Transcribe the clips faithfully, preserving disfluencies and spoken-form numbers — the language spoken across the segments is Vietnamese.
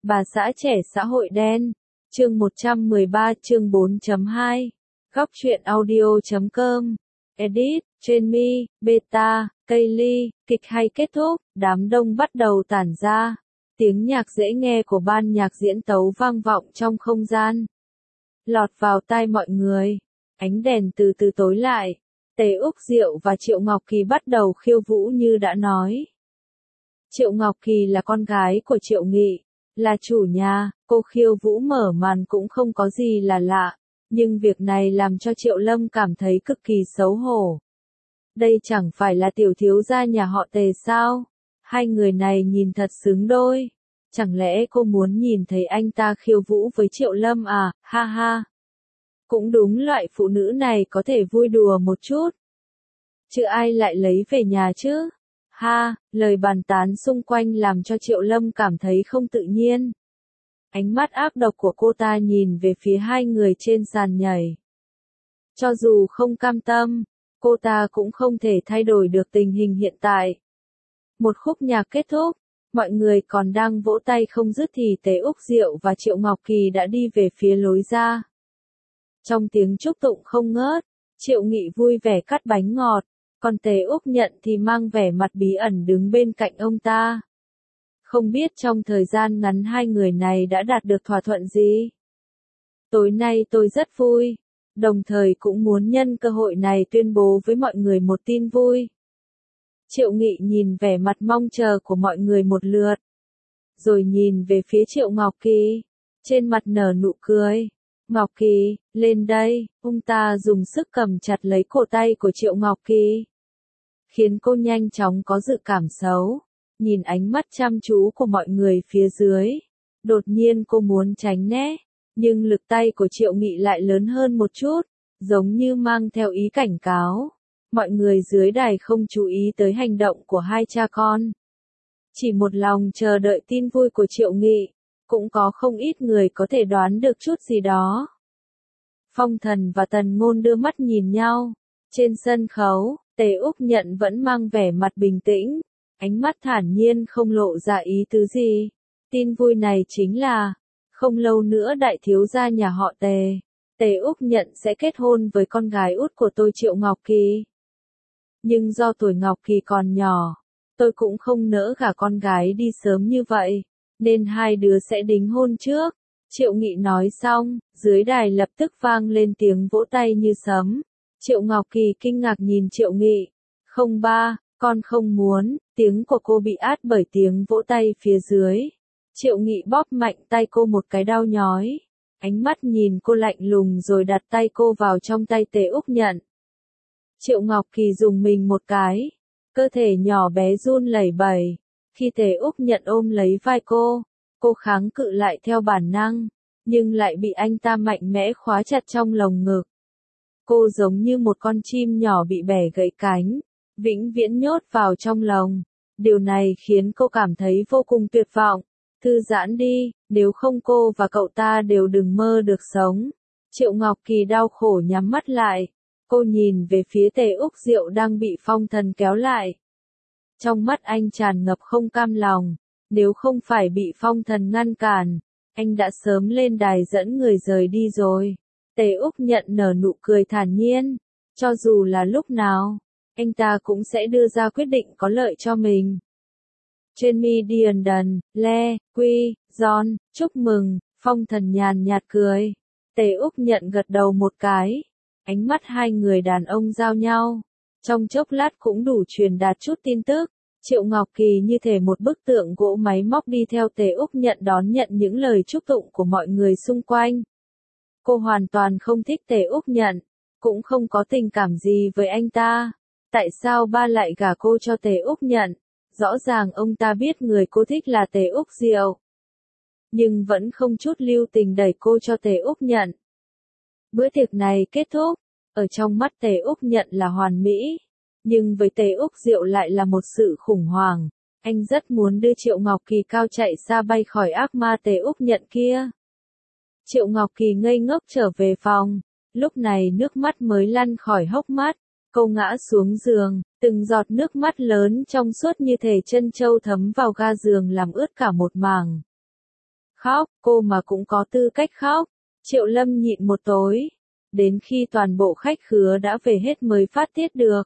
Bà xã trẻ xã hội đen, chương một trăm mười ba chương bốn chấm hai, góc truyện audio chấm com, edit, Jamie, beta, Kaylee, kịch hay kết thúc, đám đông bắt đầu tản ra. Tiếng nhạc dễ nghe của ban nhạc diễn tấu vang vọng trong không gian. Lọt vào tai mọi người, ánh đèn từ từ tối lại, Tề Úc Diệu và Triệu Ngọc Kỳ bắt đầu khiêu vũ như đã nói. Triệu Ngọc Kỳ là con gái của Triệu Nghị, là chủ nhà, cô khiêu vũ mở màn cũng không có gì là lạ, nhưng việc này làm cho Triệu Lâm cảm thấy cực kỳ xấu hổ. Đây chẳng phải là tiểu thiếu gia nhà họ Tề sao? Hai người này nhìn thật xứng đôi. Chẳng lẽ cô muốn nhìn thấy anh ta khiêu vũ với Triệu Lâm à, ha ha. Cũng đúng, loại phụ nữ này có thể vui đùa một chút. Chứ ai lại lấy về nhà chứ? Ha, lời bàn tán xung quanh làm cho Triệu Lâm cảm thấy không tự nhiên. Ánh mắt ác độc của cô ta nhìn về phía hai người trên sàn nhảy. Cho dù không cam tâm, cô ta cũng không thể thay đổi được tình hình hiện tại. Một khúc nhạc kết thúc, mọi người còn đang vỗ tay không dứt thì Tề Úc Diệu và Triệu Ngọc Kỳ đã đi về phía lối ra. Trong tiếng chúc tụng không ngớt, Triệu Nghị vui vẻ cắt bánh ngọt, còn Tề Úc Nhận thì mang vẻ mặt bí ẩn đứng bên cạnh ông ta. Không biết trong thời gian ngắn hai người này đã đạt được thỏa thuận gì? Tối nay tôi rất vui, đồng thời cũng muốn nhân cơ hội này tuyên bố với mọi người một tin vui. Triệu Nghị nhìn vẻ mặt mong chờ của mọi người một lượt, rồi nhìn về phía Triệu Ngọc Kỳ, trên mặt nở nụ cười. Ngọc Kỳ, lên đây, ông ta dùng sức cầm chặt lấy cổ tay của Triệu Ngọc Kỳ, khiến cô nhanh chóng có dự cảm xấu. Nhìn ánh mắt chăm chú của mọi người phía dưới, đột nhiên cô muốn tránh né, nhưng lực tay của Triệu Nghị lại lớn hơn một chút, giống như mang theo ý cảnh cáo. Mọi người dưới đài không chú ý tới hành động của hai cha con, chỉ một lòng chờ đợi tin vui của Triệu Nghị. Cũng có không ít người có thể đoán được chút gì đó. Phong Thần và Tần Ngôn đưa mắt nhìn nhau. Trên sân khấu, Tề Úc Nhận vẫn mang vẻ mặt bình tĩnh, ánh mắt thản nhiên không lộ ra ý tứ gì. Tin vui này chính là, không lâu nữa đại thiếu gia nhà họ Tề, Tề Úc Nhận sẽ kết hôn với con gái út của tôi Triệu Ngọc Kỳ. Nhưng do tuổi Ngọc Kỳ còn nhỏ, tôi cũng không nỡ gả con gái đi sớm như vậy, nên hai đứa sẽ đính hôn trước. Triệu Nghị nói xong, dưới đài lập tức vang lên tiếng vỗ tay như sấm. Triệu Ngọc Kỳ kinh ngạc nhìn Triệu Nghị. Không ba, con không muốn, tiếng của cô bị át bởi tiếng vỗ tay phía dưới. Triệu Nghị bóp mạnh tay cô một cái đau nhói. Ánh mắt nhìn cô lạnh lùng rồi đặt tay cô vào trong tay Tề Úc Nhận. Triệu Ngọc Kỳ dùng mình một cái, cơ thể nhỏ bé run lẩy bẩy. Khi Tề Úc Nhận ôm lấy vai cô, cô kháng cự lại theo bản năng, nhưng lại bị anh ta mạnh mẽ khóa chặt trong lồng ngực. Cô giống như một con chim nhỏ bị bẻ gãy cánh, vĩnh viễn nhốt vào trong lồng. Điều này khiến cô cảm thấy vô cùng tuyệt vọng. Thư giãn đi, nếu không cô và cậu ta đều đừng mơ được sống. Triệu Ngọc Kỳ đau khổ nhắm mắt lại. Cô nhìn về phía Tề Úc Diệu đang bị Phong Thần kéo lại. Trong mắt anh tràn ngập không cam lòng, nếu không phải bị Phong Thần ngăn cản, anh đã sớm lên đài dẫn người rời đi rồi. Tề Úc Nhận nở nụ cười thản nhiên, cho dù là lúc nào, anh ta cũng sẽ đưa ra quyết định có lợi cho mình. Jamie Diendon, Le, Quy, John, chúc mừng, Phong Thần nhàn nhạt cười. Tề Úc Nhận gật đầu một cái, ánh mắt hai người đàn ông giao nhau. Trong chốc lát cũng đủ truyền đạt chút tin tức. Triệu Ngọc Kỳ như thể một bức tượng gỗ máy móc đi theo Tề Úc Nhận đón nhận những lời chúc tụng của mọi người xung quanh. Cô hoàn toàn không thích Tề Úc Nhận, cũng không có tình cảm gì với anh ta. Tại sao ba lại gả cô cho Tề Úc Nhận? Rõ ràng ông ta biết người cô thích là Tề Úc Diệu, nhưng vẫn không chút lưu tình đẩy cô cho Tề Úc Nhận. Bữa tiệc này kết thúc, ở trong mắt Tề Úc Nhận là hoàn mỹ, nhưng với Tề Úc Diệu lại là một sự khủng hoảng. Anh rất muốn đưa Triệu Ngọc Kỳ cao chạy xa bay khỏi ác ma Tề Úc Nhận kia. Triệu Ngọc Kỳ ngây ngốc trở về phòng, lúc này nước mắt mới lăn khỏi hốc mắt. Cô ngã xuống giường, từng giọt nước mắt lớn trong suốt như thể chân châu thấm vào ga giường làm ướt cả một mảng. Khóc, cô mà cũng có tư cách khóc. Triệu Lâm nhịn một tối, đến khi toàn bộ khách khứa đã về hết mới phát tiết được.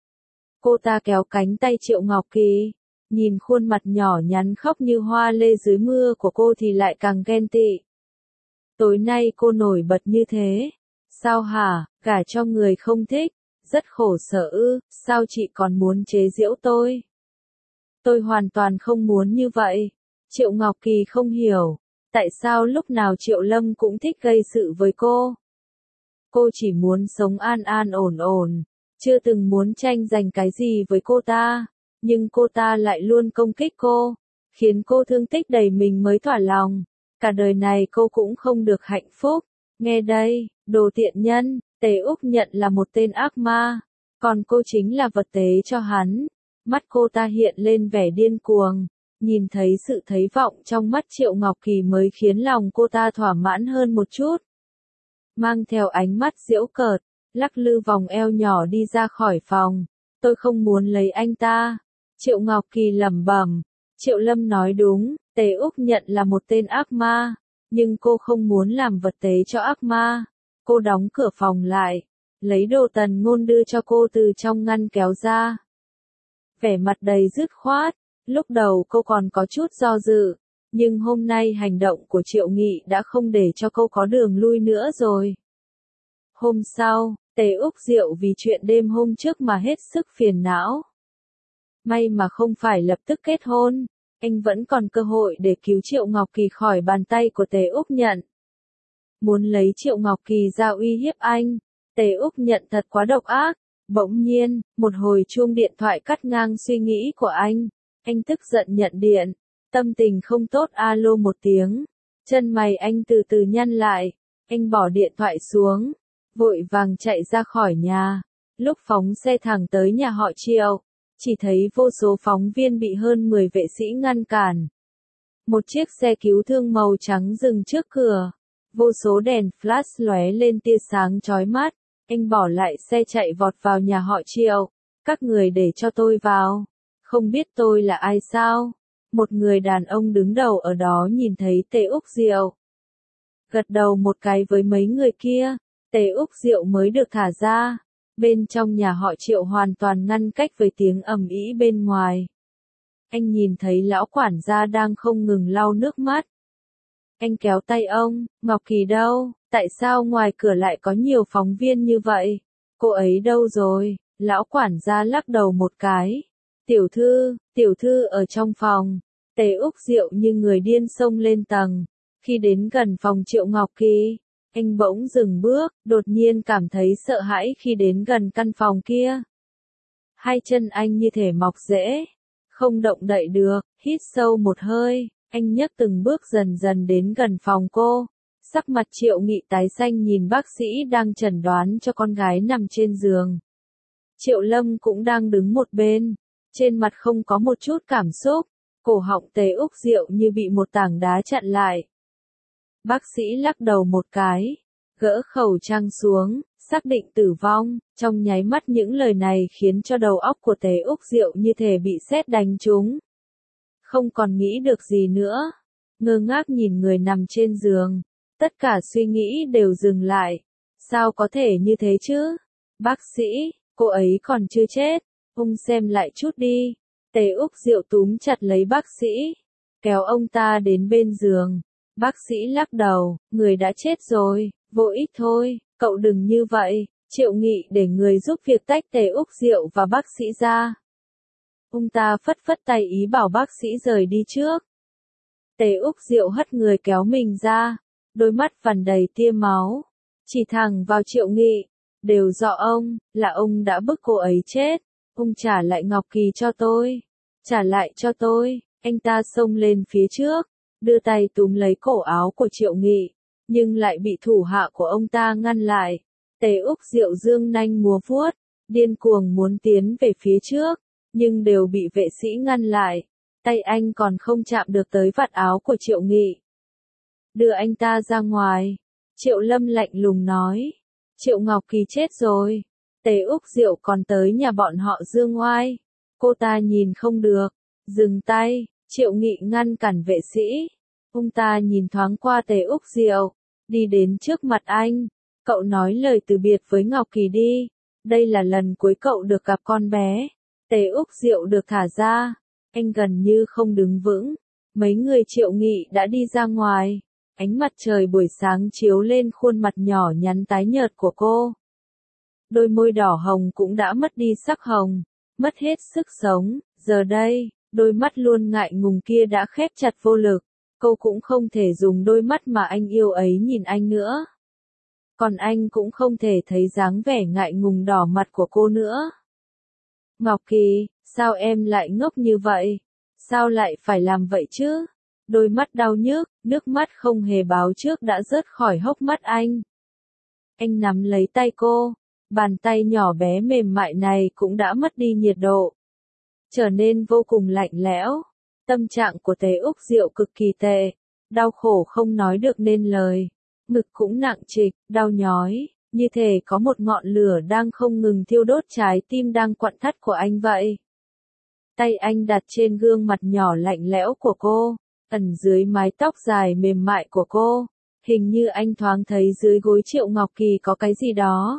Cô ta kéo cánh tay Triệu Ngọc Kỳ, nhìn khuôn mặt nhỏ nhắn khóc như hoa lê dưới mưa của cô thì lại càng ghen tị. Tối nay cô nổi bật như thế. Sao hả, gả cho người không thích, rất khổ sở ư, sao chị còn muốn chế giễu tôi? Tôi hoàn toàn không muốn như vậy. Triệu Ngọc Kỳ không hiểu, tại sao lúc nào Triệu Lâm cũng thích gây sự với cô. Cô chỉ muốn sống an an ổn ổn, chưa từng muốn tranh giành cái gì với cô ta, nhưng cô ta lại luôn công kích cô, khiến cô thương tích đầy mình mới thỏa lòng. Cả đời này cô cũng không được hạnh phúc. Nghe đây, đồ tiện nhân, Tề Úc nhận là một tên ác ma, còn cô chính là vật tế cho hắn. Mắt cô ta hiện lên vẻ điên cuồng, nhìn thấy sự thấy vọng trong mắt Triệu Ngọc Kỳ mới khiến lòng cô ta thỏa mãn hơn một chút. Mang theo ánh mắt giễu cợt, lắc lư vòng eo nhỏ đi ra khỏi phòng. Tôi không muốn lấy anh ta. Triệu Ngọc Kỳ lẩm bẩm. Triệu Lâm nói đúng, Tề Úc nhận là một tên ác ma, nhưng cô không muốn làm vật tế cho ác ma. Cô đóng cửa phòng lại, lấy đồ Tần Ngôn đưa cho cô từ trong ngăn kéo ra. Vẻ mặt đầy dứt khoát, lúc đầu cô còn có chút do dự, nhưng hôm nay hành động của Triệu Nghị đã không để cho cô có đường lui nữa rồi. Hôm sau, Tề Úc Diệu vì chuyện đêm hôm trước mà hết sức phiền não. May mà không phải lập tức kết hôn, anh vẫn còn cơ hội để cứu Triệu Ngọc Kỳ khỏi bàn tay của Tề Úc Nhận. Muốn lấy Triệu Ngọc Kỳ ra uy hiếp anh, Tề Úc Nhận thật quá độc ác. Bỗng nhiên, một hồi chuông điện thoại cắt ngang suy nghĩ của anh. Anh tức giận nhận điện, tâm tình không tốt alo một tiếng. Chân mày anh từ từ nhăn lại, anh bỏ điện thoại xuống, vội vàng chạy ra khỏi nhà. Lúc phóng xe thẳng tới nhà họ Triệu, chỉ thấy vô số phóng viên bị hơn mười vệ sĩ ngăn cản. Một chiếc xe cứu thương màu trắng dừng trước cửa, vô số đèn flash lóe lên tia sáng chói mắt. Anh bỏ lại xe chạy vọt vào nhà họ Triệu. Các người để cho tôi vào. Không biết tôi là ai sao? Một người đàn ông đứng đầu ở đó nhìn thấy Tề Úc Diệu, gật đầu một cái với mấy người kia. Tề Úc Diệu mới được thả ra. Bên trong nhà họ Triệu hoàn toàn ngăn cách với tiếng ầm ĩ bên ngoài. Anh nhìn thấy lão quản gia đang không ngừng lau nước mắt. Anh kéo tay ông, Ngọc Kỳ đâu? Tại sao ngoài cửa lại có nhiều phóng viên như vậy? Cô ấy đâu rồi? Lão quản gia lắc đầu một cái. Tiểu thư, tiểu thư ở trong phòng. Tề Úc Diệu như người điên xông lên tầng. Khi đến gần phòng Triệu Ngọc Kỳ, anh bỗng dừng bước, đột nhiên cảm thấy sợ hãi khi đến gần căn phòng kia. Hai chân anh như thể mọc rễ, không động đậy được, hít sâu một hơi, anh nhấc từng bước dần dần đến gần phòng cô. Sắc mặt Triệu Nghị tái xanh nhìn bác sĩ đang chẩn đoán cho con gái nằm trên giường. Triệu Lâm cũng đang đứng một bên, trên mặt không có một chút cảm xúc, cổ họng Tề Úc Diệu như bị một tảng đá chặn lại. Bác sĩ lắc đầu một cái, gỡ khẩu trang xuống, xác định tử vong. Trong nháy mắt những lời này khiến cho đầu óc của Tề Úc Diệu như thể bị sét đánh trúng. Không còn nghĩ được gì nữa, ngơ ngác nhìn người nằm trên giường. Tất cả suy nghĩ đều dừng lại. Sao có thể như thế chứ? Bác sĩ, cô ấy còn chưa chết. Ông xem lại chút đi. Tề Úc Diệu túm chặt lấy bác sĩ, kéo ông ta đến bên giường. Bác sĩ lắc đầu, người đã chết rồi, vô ích thôi, cậu đừng như vậy. Triệu Nghị để người giúp việc tách Tề Úc Diệu và bác sĩ ra. Ông ta phất phất tay ý bảo bác sĩ rời đi trước. Tề Úc Diệu hất người kéo mình ra. Đôi mắt vằn đầy tia máu, chỉ thẳng vào Triệu Nghị. Đều do ông, là ông đã bức cô ấy chết. Ông trả lại Ngọc Kỳ cho tôi. Trả lại cho tôi. Anh ta xông lên phía trước, đưa tay túm lấy cổ áo của Triệu Nghị, nhưng lại bị thủ hạ của ông ta ngăn lại. Tề Úc Diệu dương nanh múa vuốt, điên cuồng muốn tiến về phía trước, nhưng đều bị vệ sĩ ngăn lại. Tay anh còn không chạm được tới vạt áo của Triệu Nghị. Đưa anh ta ra ngoài. Triệu Lâm lạnh lùng nói. Triệu Ngọc Kỳ chết rồi. Tề Úc Diệu còn tới nhà bọn họ Dương Oai. Cô ta nhìn không được. Dừng tay. Triệu Nghị ngăn cản vệ sĩ. Ông ta nhìn thoáng qua Tề Úc Diệu, đi đến trước mặt anh. Cậu nói lời từ biệt với Ngọc Kỳ đi. Đây là lần cuối cậu được gặp con bé. Tề Úc Diệu được thả ra. Anh gần như không đứng vững. Mấy người Triệu Nghị đã đi ra ngoài. Ánh mặt trời buổi sáng chiếu lên khuôn mặt nhỏ nhắn tái nhợt của cô. Đôi môi đỏ hồng cũng đã mất đi sắc hồng, mất hết sức sống. Giờ đây, đôi mắt luôn ngại ngùng kia đã khép chặt vô lực. Cô cũng không thể dùng đôi mắt mà anh yêu ấy nhìn anh nữa. Còn anh cũng không thể thấy dáng vẻ ngại ngùng đỏ mặt của cô nữa. Ngọc Kỳ, sao em lại ngốc như vậy? Sao lại phải làm vậy chứ? Đôi mắt đau nhức, nước mắt không hề báo trước đã rớt khỏi hốc mắt anh. Anh nắm lấy tay cô, bàn tay nhỏ bé mềm mại này cũng đã mất đi nhiệt độ. Trở nên vô cùng lạnh lẽo. Tâm trạng của Tề Úc Diệu cực kỳ tệ, đau khổ không nói được nên lời. Ngực cũng nặng trịch, đau nhói, như thể có một ngọn lửa đang không ngừng thiêu đốt trái tim đang quặn thắt của anh vậy. Tay anh đặt trên gương mặt nhỏ lạnh lẽo của cô, ẩn dưới mái tóc dài mềm mại của cô. Hình như anh thoáng thấy dưới gối Triệu Ngọc Kỳ có cái gì đó.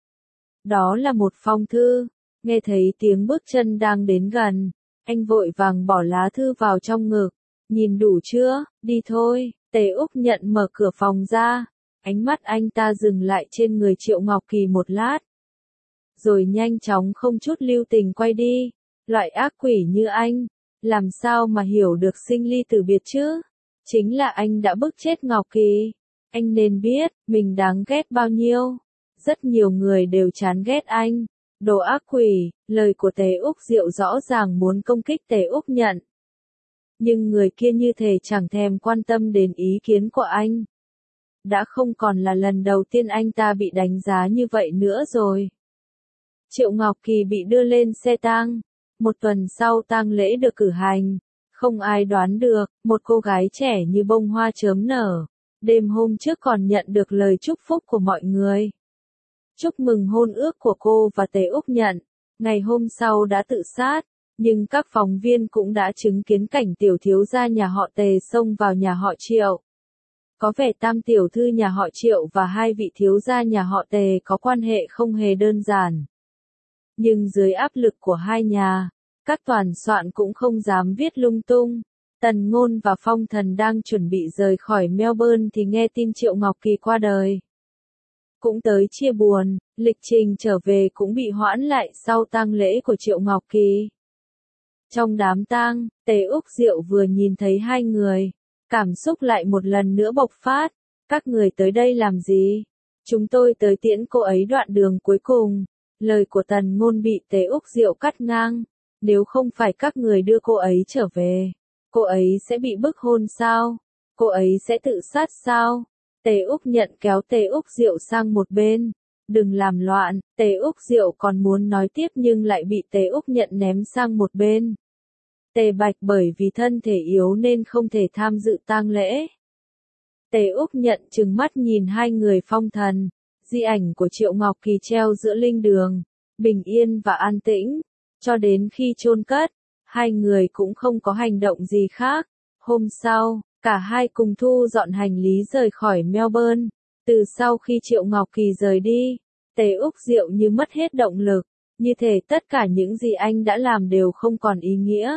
Đó là một phong thư. Nghe thấy tiếng bước chân đang đến gần, anh vội vàng bỏ lá thư vào trong ngực. Nhìn đủ chưa, đi thôi. Tề Úc Nhận mở cửa phòng ra. Ánh mắt anh ta dừng lại trên người Triệu Ngọc Kỳ một lát. Rồi nhanh chóng không chút lưu tình quay đi. Loại ác quỷ như anh, làm sao mà hiểu được sinh ly tử biệt chứ? Chính là anh đã bức chết Ngọc Kỳ. Anh nên biết, mình đáng ghét bao nhiêu. Rất nhiều người đều chán ghét anh. Đồ ác quỷ, lời của Tề Úc Diệu rõ ràng muốn công kích Tề Úc Nhận. Nhưng người kia như thể chẳng thèm quan tâm đến ý kiến của anh. Đã không còn là lần đầu tiên anh ta bị đánh giá như vậy nữa rồi. Triệu Ngọc Kỳ bị đưa lên xe tang. Một tuần sau tang lễ được cử hành. Không ai đoán được, một cô gái trẻ như bông hoa chớm nở. Đêm hôm trước còn nhận được lời chúc phúc của mọi người. Chúc mừng hôn ước của cô và Tề Úc Nhận. Ngày hôm sau đã tự sát. Nhưng các phóng viên cũng đã chứng kiến cảnh tiểu thiếu gia nhà họ Tề xông vào nhà họ Triệu. Có vẻ tam tiểu thư nhà họ Triệu và hai vị thiếu gia nhà họ Tề có quan hệ không hề đơn giản. Nhưng dưới áp lực của hai nhà, các toàn soạn cũng không dám viết lung tung. Tần Ngôn và Phong Thần đang chuẩn bị rời khỏi Melbourne thì nghe tin Triệu Ngọc Kỳ qua đời. Cũng tới chia buồn, lịch trình trở về cũng bị hoãn lại sau tang lễ của Triệu Ngọc Kỳ. Trong đám tang, Tề Úc Diệu vừa nhìn thấy hai người, cảm xúc lại một lần nữa bộc phát. Các người tới đây làm gì? Chúng tôi tới tiễn cô ấy đoạn đường cuối cùng. Lời của Tần Ngôn bị Tề Úc Diệu cắt ngang. Nếu không phải các người đưa cô ấy trở về, cô ấy sẽ bị bức hôn sao? Cô ấy sẽ tự sát sao? Tề Úc Nhận kéo Tề Úc Diệu sang một bên. Đừng làm loạn. Tề Úc Diệu còn muốn nói tiếp nhưng lại bị Tề Úc Nhận ném sang một bên. Tề Bạch bởi vì thân thể yếu nên không thể tham dự tang lễ. Tề Úc Nhận trừng mắt nhìn hai người Phong Thần. Di ảnh của Triệu Ngọc Kỳ treo giữa linh đường, bình yên và an tĩnh. Cho đến khi chôn cất, hai người cũng không có hành động gì khác. Hôm sau, cả hai cùng thu dọn hành lý rời khỏi Melbourne. Từ sau khi Triệu Ngọc Kỳ rời đi, Tề Úc Diệu như mất hết động lực, như thể tất cả những gì anh đã làm đều không còn ý nghĩa.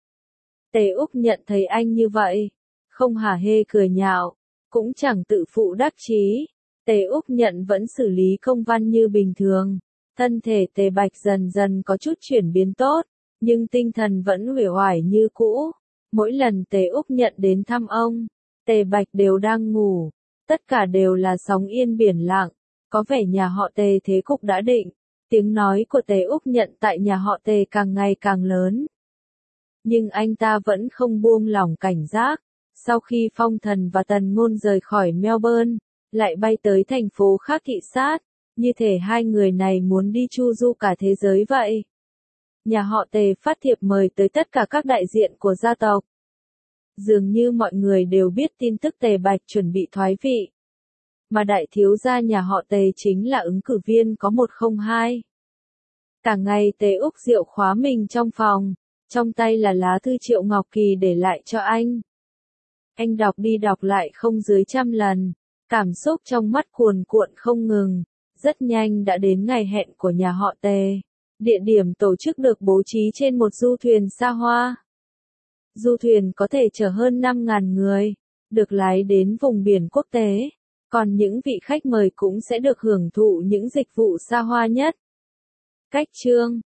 Tề Úc Nhận thấy anh như vậy, không hả hê cười nhạo, cũng chẳng tự phụ đắc chí. Tề Úc Nhận vẫn xử lý công văn như bình thường. Thân thể Tề Bạch dần dần có chút chuyển biến tốt, nhưng tinh thần vẫn uể oải như cũ. Mỗi lần Tề Úc Nhận đến thăm ông, Tề Bạch đều đang ngủ. Tất cả đều là sóng yên biển lặng. Có vẻ nhà họ Tề thế cục đã định. Tiếng nói của Tề Úc Nhận tại nhà họ Tề càng ngày càng lớn. Nhưng anh ta vẫn không buông lỏng cảnh giác. Sau khi Phong Thần và Tần Ngôn rời khỏi Melbourne, lại bay tới thành phố khác thị sát. Như thể hai người này muốn đi chu du cả thế giới vậy. Nhà họ Tề phát thiệp mời tới tất cả các đại diện của gia tộc. Dường như mọi người đều biết tin tức Tề Bạch chuẩn bị thoái vị. Mà đại thiếu gia nhà họ Tề chính là ứng cử viên có một không hai. Cả ngày Tề Úc Diệu khóa mình trong phòng, trong tay là lá thư Triệu Ngọc Kỳ để lại cho anh. Anh đọc đi đọc lại không dưới trăm lần, cảm xúc trong mắt cuồn cuộn không ngừng. Rất nhanh đã đến ngày hẹn của nhà họ Tề. Địa điểm tổ chức được bố trí trên một du thuyền xa hoa. Du thuyền có thể chở hơn năm nghìn người, được lái đến vùng biển quốc tế, còn những vị khách mời cũng sẽ được hưởng thụ những dịch vụ xa hoa nhất. Cách chương